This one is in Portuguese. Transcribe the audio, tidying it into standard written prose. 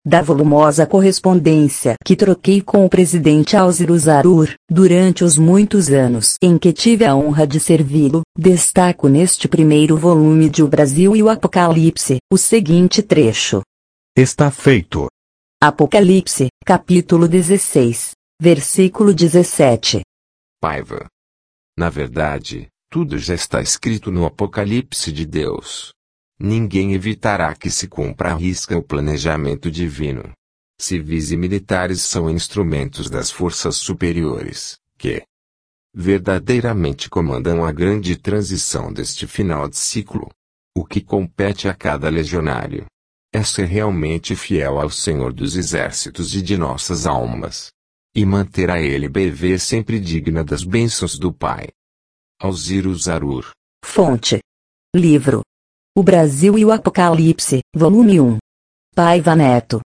da volumosa correspondência que troquei com o presidente Alciro Zarur, durante os muitos anos em que tive a honra de servi-lo, destaco neste primeiro volume de O Brasil e o Apocalipse, o seguinte trecho. Está feito. Apocalipse, capítulo 16, versículo 17. Paiva. Na verdade, tudo já está escrito no Apocalipse de Deus. Ninguém evitará que se cumpra à risca o planejamento divino. Civis e militares são instrumentos das forças superiores, que verdadeiramente comandam a grande transição deste final de ciclo. O que compete a cada legionário é ser realmente fiel ao Senhor dos Exércitos e de nossas almas, e manter a LBV sempre digna das bênçãos do Pai. Alciro Zarur. Fonte: livro O Brasil e o Apocalipse, volume 1. Paiva Neto.